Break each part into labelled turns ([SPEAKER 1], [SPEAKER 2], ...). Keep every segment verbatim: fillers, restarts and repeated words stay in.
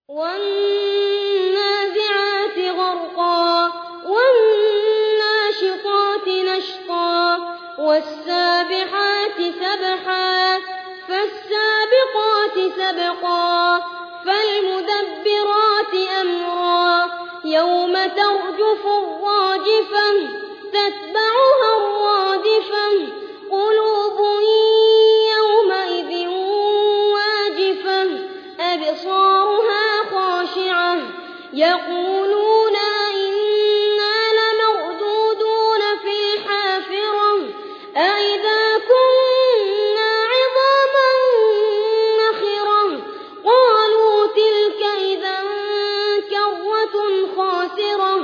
[SPEAKER 1] وَالنَّازِعَاتِ غَرْقًا وَالنَّاشِطَاتِ نَشْطًا وَالسَّابِحَاتِ سَبْحًا فَالسَّابِقَاتِ سَبْقًا فَالْمُدَبِّرَاتِ أَمْرًا يَوْمَ تَرْجُفُ الرَّاجِفَةُ تَتْبَعُهَا الرَّادِفَةُ قُلُوبٌ يَوْمَئِذٍ وَاجِفَةٌ أَبْصَارُهَا خَاشِعَةٌ يَقُولُونَ أَإِنَّا لَمَرْدُودُونَ فِي الْحَافِرَةِ أَإِذَا كُنَّا عِظَامًا نَخِرَةً قَالُوا تِلْكَ إِذًا كَرَّةٌ خَاسِرَةٌ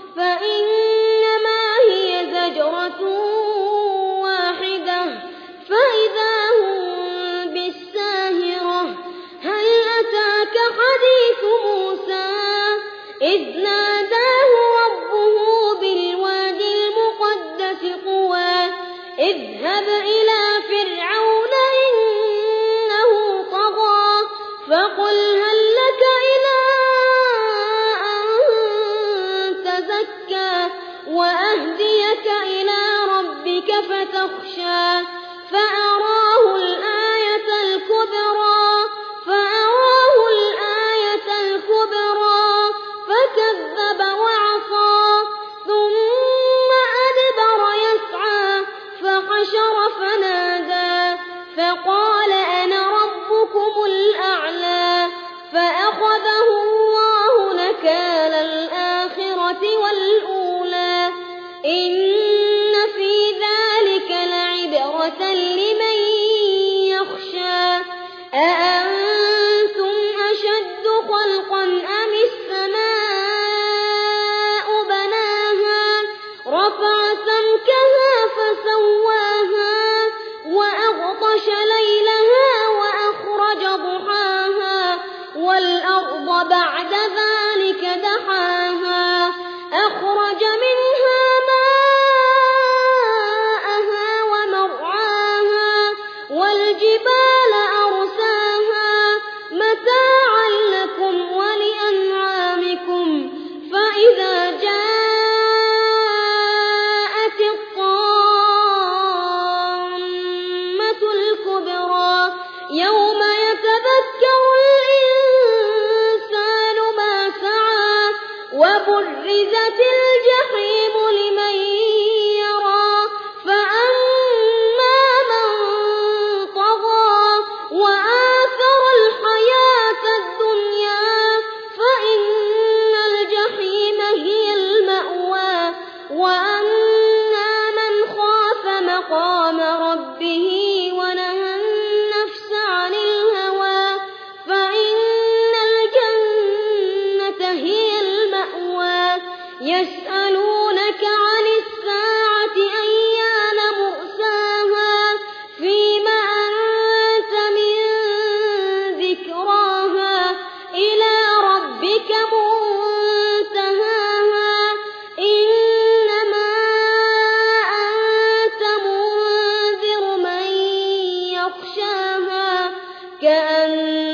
[SPEAKER 1] فَإِنَّمَا هِيَ زَجْرَةٌ وَاحِدَةٌ فَإِذَا هُم بِالسَّاهِرَةِ هَلْ أَتَاكَ حَدِيثُ مُوسَىٰ إِذْ نَادَاهُ رَبُّهُ بِالْوَادِ الْمُقَدَّسِ طُوًى اذْهَبْ إِلَىٰ فِرْعَوْنَ إِنَّهُ طَغَىٰ فَقُلْ هَل لَّكَ إِلَىٰ أَن تَزَكَّىٰ وَأَهْدِيَكَ إِلَىٰ رَبِّكَ فَتَخْشَىٰ فَأَرَاهُ الْآيَةَ الْكُبْرَىٰ فَأَرَاهُ الْآيَةَ الْكُبْرَىٰ فَكَذَّبَ وَعَصَىٰ ثُمَّ أَدْبَرَ يَسْعَىٰ فَحَشَرَ فَنَادَىٰ فَقَالَ أَنَا رَبُّكُمُ الْأَعْلَىٰ فَأَخَذَهُ اللَّهُ نَكَالَ الْآخِرَةِ وَالْأُولَىٰ إِنَّ فِي ذَٰلِكَ لَعِبْرَةً لِّمَن يَخْشَىٰ أَأَنتُمْ أَشَدُّ خَلْقًا أَمِ السَّمَاءُ بَنَاهَا رَفَعَ سَمْكَهَا فَسَوَّاهَا وَأَغْطَشَ لَيْلَهَا وَأَخْرَجَ ضُحَاهَا وَالْأَرْضَ بَعْدَ ذَٰلِكَ دَحَاهَا أَخْرَجَ مِنْهَا مَاءَهَا وَمَرْعَاهَا وَالْجِبَالَ أَرْسَاهَا مَتَاعًا لَّكُمْ وَلِأَنْعَامِكُمْ فَإِذَا جَاءَتِ الطَّامَّةُ الْكُبْرَىٰ يَوْمَ يَتَذَكَّرُ الْإِنسَانُ مَا سَعَىٰ وَبُرِّزَتِ الْجَحِيمُ لِمَن يَرَىٰ فَأَمَّا مَن طَغَىٰ وَآثَرَ الْحَيَاةَ الدُّنْيَا فَإِنَّ الْجَحِيمَ هِيَ الْمَأْوَىٰ وَأَمَّا مَنْ خَافَ مَقَامَ رَبِّهِ وَنَهَى النَّفْسَ عَنِ الْهَوَىٰ فَإِنَّ الْجَنَّةَ هِيَ الْمَأْوَىٰ يَسْأَلُونَكَ عَنِ السَّاعَةِ أَيَّانَ مُرْسَاهَا فِيمَ أَنتَ مِن ذِكْرَاهَا إِلَىٰ رَبِّكَ مُنتَهَاهَا إِنَّمَا أَنتَ مُنذِرُ مَن يَخْشَاهَا كَأَنَّ